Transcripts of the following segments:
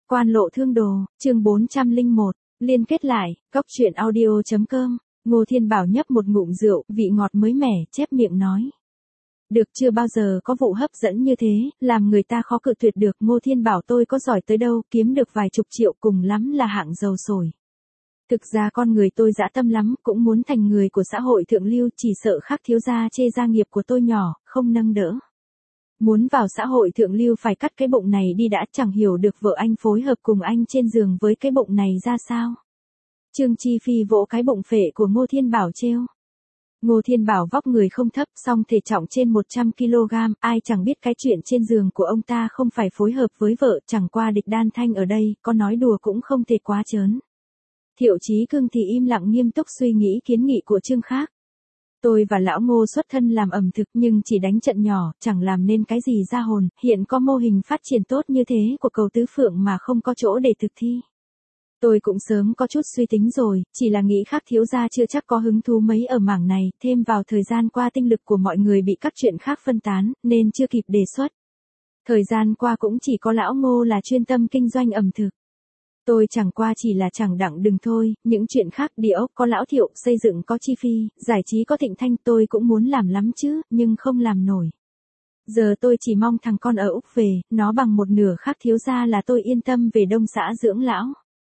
Quan lộ thương đồ, chương 401, liên kết lại, cóc truyện audio.com, Ngô Thiên Bảo nhấp một ngụm rượu, vị ngọt mới mẻ, chép miệng nói. Được, chưa bao giờ có vụ hấp dẫn như thế, làm người ta khó cự tuyệt được. Ngô Thiên Bảo tôi có giỏi tới đâu, kiếm được vài chục triệu cùng lắm là hạng giàu sổi. Thực ra con người tôi dã tâm lắm, cũng muốn thành người của xã hội thượng lưu, chỉ sợ khác thiếu gia chê gia nghiệp của tôi nhỏ, không nâng đỡ. Muốn vào xã hội thượng lưu phải cắt cái bụng này đi đã, chẳng hiểu được vợ anh phối hợp cùng anh trên giường với cái bụng này ra sao. Trương Chi Phi vỗ cái bụng phệ của Ngô Thiên Bảo trêu. Ngô Thiên Bảo vóc người không thấp, song thể trọng trên 100 kg, ai chẳng biết cái chuyện trên giường của ông ta không phải phối hợp với vợ, chẳng qua Địch Đan Thanh ở đây, có nói đùa cũng không thể quá trớn. Thiệu Chí Cương thì im lặng nghiêm túc suy nghĩ kiến nghị của Trương Khác. Tôi và lão Ngô xuất thân làm ẩm thực nhưng chỉ đánh trận nhỏ, chẳng làm nên cái gì ra hồn, hiện có mô hình phát triển tốt như thế của cầu Tứ Phượng mà không có chỗ để thực thi. Tôi cũng sớm có chút suy tính rồi, chỉ là nghĩ Khác thiếu gia chưa chắc có hứng thú mấy ở mảng này, thêm vào thời gian qua tinh lực của mọi người bị các chuyện khác phân tán, nên chưa kịp đề xuất. Thời gian qua cũng chỉ có lão Ngô là chuyên tâm kinh doanh ẩm thực. Tôi chẳng qua chỉ là chẳng đặng đừng thôi, những chuyện khác địa ốc có lão Thiệu, xây dựng có Chi Phi, giải trí có Thịnh Thanh, tôi cũng muốn làm lắm chứ, nhưng không làm nổi. Giờ tôi chỉ mong thằng con ở Úc về, nó bằng một nửa Khác thiếu gia là tôi yên tâm về Đông xã dưỡng lão.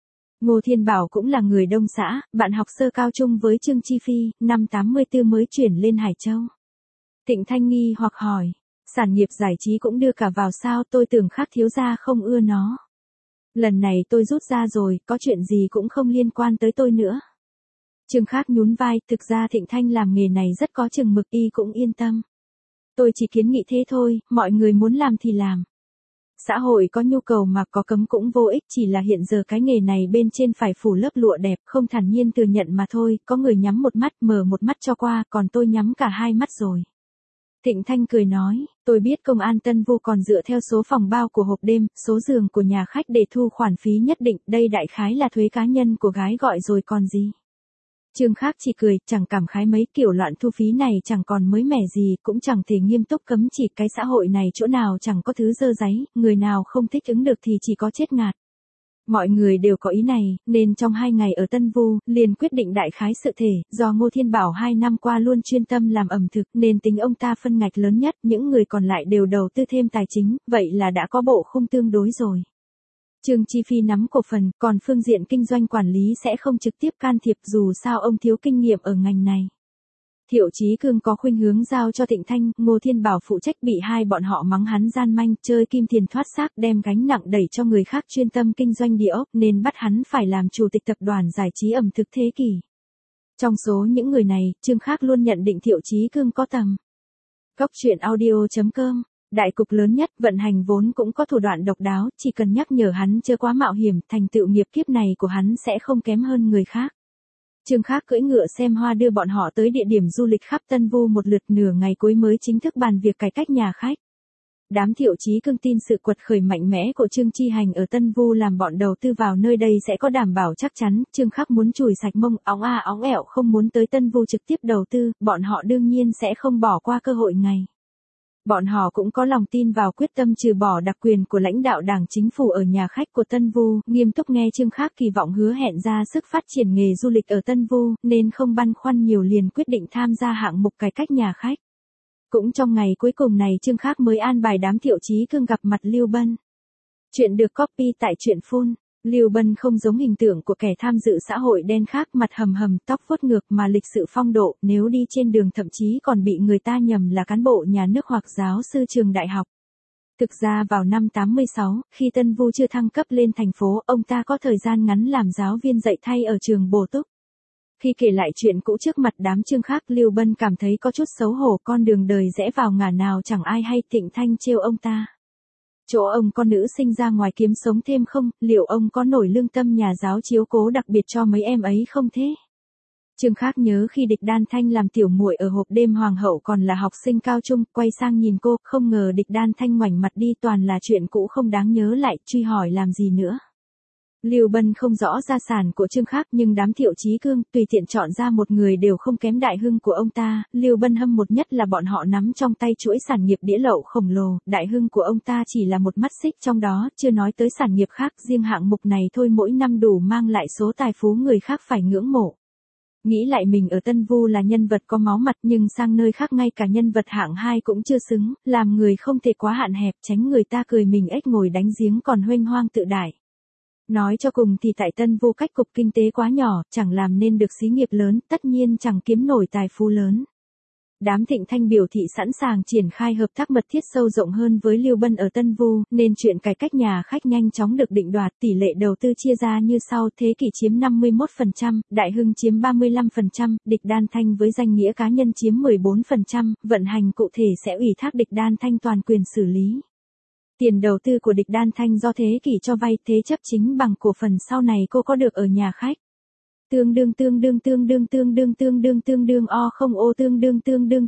Ngô Thiên Bảo cũng là người Đông xã, bạn học sơ cao chung với Trương Chi Phi, năm 84 mới chuyển lên Hải Châu. Thịnh Thanh nghi hoặc hỏi, sản nghiệp giải trí cũng đưa cả vào sao, tôi tưởng Khác thiếu gia không ưa nó. Lần này tôi rút ra rồi, có chuyện gì cũng không liên quan tới tôi nữa. Trương Khác nhún vai, thực ra Thịnh Thanh làm nghề này rất có chừng mực, y cũng yên tâm. Tôi chỉ kiến nghị thế thôi, mọi người muốn làm thì làm. Xã hội có nhu cầu mà có cấm cũng vô ích, chỉ là hiện giờ cái nghề này bên trên phải phủ lớp lụa đẹp, không thản nhiên thừa nhận mà thôi, có người nhắm một mắt mở một mắt cho qua, còn tôi nhắm cả hai mắt rồi. Thịnh Thanh cười nói, tôi biết công an Tân Vu còn dựa theo số phòng bao của hộp đêm, số giường của nhà khách để thu khoản phí nhất định, đây đại khái là thuế cá nhân của gái gọi rồi còn gì. Trương Khác chỉ cười, chẳng cảm khái mấy, kiểu loạn thu phí này chẳng còn mới mẻ gì, cũng chẳng thể nghiêm túc cấm chỉ, cái xã hội này chỗ nào chẳng có thứ dơ dáy, người nào không thích ứng được thì chỉ có chết ngạt. Mọi người đều có ý này, nên trong 2 ngày ở Tân Vu, liền quyết định đại khái sự thể, do Ngô Thiên Bảo 2 năm qua luôn chuyên tâm làm ẩm thực, nên tính ông ta phân ngạch lớn nhất, những người còn lại đều đầu tư thêm tài chính, vậy là đã có bộ khung tương đối rồi. Trương Chi Phi nắm cổ phần, còn phương diện kinh doanh quản lý sẽ không trực tiếp can thiệp, dù sao ông thiếu kinh nghiệm ở ngành này. Thiệu Chí Cương có khuynh hướng giao cho Thịnh Thanh, Ngô Thiên Bảo phụ trách, bị hai bọn họ mắng hắn gian manh, chơi kim tiền thoát xác, đem gánh nặng đẩy cho người khác chuyên tâm kinh doanh địa ốc, nên bắt hắn phải làm chủ tịch tập đoàn giải trí ẩm thực thế kỷ. Trong số những người này, Trương Khác luôn nhận định Thiệu Chí Cương có tầm. Cóc truyện audio.com, đại cục lớn nhất, vận hành vốn cũng có thủ đoạn độc đáo, chỉ cần nhắc nhở hắn chớ quá mạo hiểm, thành tựu nghiệp kiếp này của hắn sẽ không kém hơn người khác. Trương Khác cưỡi ngựa xem hoa đưa bọn họ tới địa điểm du lịch khắp Tân Vu một lượt, nửa ngày cuối mới chính thức bàn việc cải cách nhà khách. Đám Thiệu Chí Cương tin sự quật khởi mạnh mẽ của Trương Chi Hành ở Tân Vu làm bọn đầu tư vào nơi đây sẽ có đảm bảo chắc chắn, Trương Khác muốn chùi sạch mông, óng ẻo không muốn tới Tân Vu trực tiếp đầu tư, bọn họ đương nhiên sẽ không bỏ qua cơ hội này. Bọn họ cũng có lòng tin vào quyết tâm trừ bỏ đặc quyền của lãnh đạo đảng chính phủ ở nhà khách của Tân Vu, nghiêm túc nghe Trương Khác kỳ vọng hứa hẹn ra sức phát triển nghề du lịch ở Tân Vu, nên không băn khoăn nhiều liền quyết định tham gia hạng mục cải cách nhà khách. Cũng trong ngày cuối cùng này Trương Khác mới an bài đám Thiệu Chí Cương gặp mặt Lưu Bân. Chuyện được copy tại truyện Phun. Lưu Bân không giống hình tượng của kẻ tham dự xã hội đen khác, mặt hầm hầm, tóc vuốt ngược mà lịch sự phong độ, nếu đi trên đường thậm chí còn bị người ta nhầm là cán bộ nhà nước hoặc giáo sư trường đại học. Thực ra vào năm 86, khi Tân Vu chưa thăng cấp lên thành phố, ông ta có thời gian ngắn làm giáo viên dạy thay ở trường bổ túc. Khi kể lại chuyện cũ trước mặt đám Trương Khác, Lưu Bân cảm thấy có chút xấu hổ, con đường đời rẽ vào ngả nào chẳng ai hay. Thịnh Thanh trêu ông ta. Chỗ ông con nữ sinh ra ngoài kiếm sống thêm không, liệu ông có nổi lương tâm nhà giáo chiếu cố đặc biệt cho mấy em ấy không thế? Trương Khác nhớ khi Địch Đan Thanh làm tiểu muội ở hộp đêm Hoàng hậu còn là học sinh cao trung, quay sang nhìn cô, không ngờ Địch Đan Thanh ngoảnh mặt đi, toàn là chuyện cũ không đáng nhớ lại, truy hỏi làm gì nữa. Lưu Bân không rõ gia sản của Trương Khắc nhưng đám Thiệu Chí Cương tùy tiện chọn ra một người đều không kém Đại Hưng của ông ta, Lưu Bân hâm một nhất là bọn họ nắm trong tay chuỗi sản nghiệp đĩa lậu khổng lồ, Đại Hưng của ông ta chỉ là một mắt xích trong đó, chưa nói tới sản nghiệp khác, riêng hạng mục này thôi mỗi năm đủ mang lại số tài phú người khác phải ngưỡng mộ. Nghĩ lại mình ở Tân Vu là nhân vật có máu mặt nhưng sang nơi khác ngay cả nhân vật hạng 2 cũng chưa xứng, làm người không thể quá hạn hẹp tránh người ta cười mình ếch ngồi đánh giếng còn huênh hoang tự đại. Nói cho cùng thì tại Tân Vu cách cục kinh tế quá nhỏ, chẳng làm nên được xí nghiệp lớn, tất nhiên chẳng kiếm nổi tài phú lớn. Đám Thịnh Thanh biểu thị sẵn sàng triển khai hợp tác mật thiết sâu rộng hơn với Lưu Bân ở Tân Vu, nên chuyện cải cách nhà khách nhanh chóng được định đoạt, tỷ lệ đầu tư chia ra như sau: Thế Kỷ chiếm 51%, Đại Hưng chiếm 35%, Địch Đan Thanh với danh nghĩa cá nhân chiếm 14%, vận hành cụ thể sẽ ủy thác Địch Đan Thanh toàn quyền xử lý. Tiền đầu tư của Địch Đan Thanh do Thế Kỷ cho vay, thế chấp chính bằng cổ phần sau này cô có được ở nhà khách. Tương đương o không ô tương đương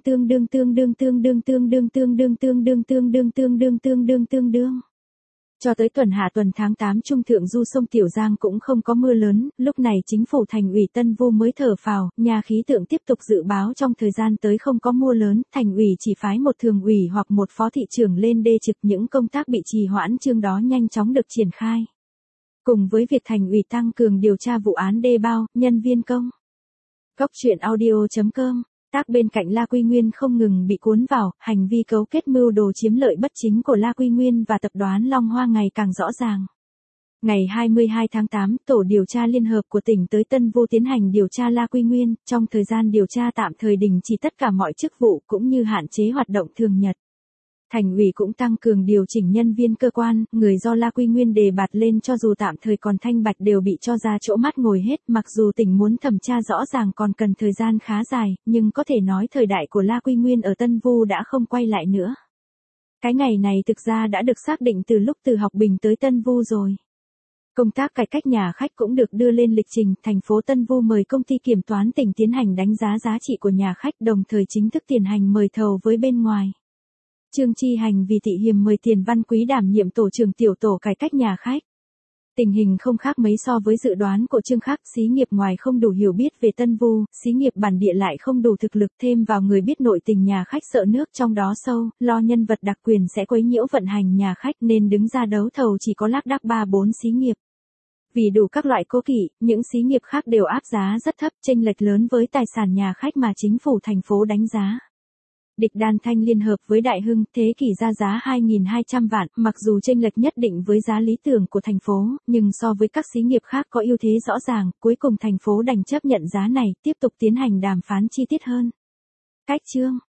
Cho tới tuần hạ tuần tháng 8 trung thượng du sông Tiểu Giang cũng không có mưa lớn, lúc này chính phủ thành ủy Tân Vu mới thở phào, nhà khí tượng tiếp tục dự báo trong thời gian tới không có mưa lớn, thành ủy chỉ phái một thường ủy hoặc một phó thị trưởng lên đê trực, những công tác bị trì hoãn chương đó nhanh chóng được triển khai. Cùng với việc thành ủy tăng cường điều tra vụ án đê bao, nhân viên công. Cốc truyện audio.com, tác bên cạnh La Quy Nguyên không ngừng bị cuốn vào, hành vi cấu kết mưu đồ chiếm lợi bất chính của La Quy Nguyên và tập đoàn Long Hoa ngày càng rõ ràng. Ngày 22 tháng 8, Tổ điều tra liên hợp của tỉnh tới Tân Vu tiến hành điều tra La Quy Nguyên, trong thời gian điều tra tạm thời đình chỉ tất cả mọi chức vụ cũng như hạn chế hoạt động thường nhật. Thành ủy cũng tăng cường điều chỉnh nhân viên cơ quan, người do La Quy Nguyên đề bạt lên cho dù tạm thời còn thanh bạch đều bị cho ra chỗ mắt ngồi hết, mặc dù tỉnh muốn thẩm tra rõ ràng còn cần thời gian khá dài, nhưng có thể nói thời đại của La Quy Nguyên ở Tân Vu đã không quay lại nữa. Cái ngày này thực ra đã được xác định từ lúc từ Học Bình tới Tân Vu rồi. Công tác cải cách nhà khách cũng được đưa lên lịch trình, thành phố Tân Vu mời công ty kiểm toán tỉnh tiến hành đánh giá giá trị của nhà khách, đồng thời chính thức tiến hành mời thầu với bên ngoài. Trương Chi Hành vì Thị Hiềm mời Tiền Văn Quý đảm nhiệm tổ trưởng tiểu tổ cải cách nhà khách. Tình hình không khác mấy so với dự đoán của Trương Khắc, xí nghiệp ngoài không đủ hiểu biết về Tân Vu, xí nghiệp bản địa lại không đủ thực lực, thêm vào người biết nội tình nhà khách sợ nước trong đó sâu, lo nhân vật đặc quyền sẽ quấy nhiễu vận hành nhà khách nên đứng ra đấu thầu chỉ có lác đác 3-4 xí nghiệp. Vì đủ các loại cố kỵ, những xí nghiệp khác đều áp giá rất thấp, chênh lệch lớn với tài sản nhà khách mà chính phủ thành phố đánh giá. Địch Đan Thanh liên hợp với Đại Hưng, Thế Kỷ ra giá 2.200 vạn, mặc dù chênh lệch nhất định với giá lý tưởng của thành phố, nhưng so với các xí nghiệp khác có ưu thế rõ ràng, cuối cùng thành phố đành chấp nhận giá này, tiếp tục tiến hành đàm phán chi tiết hơn. Cách chương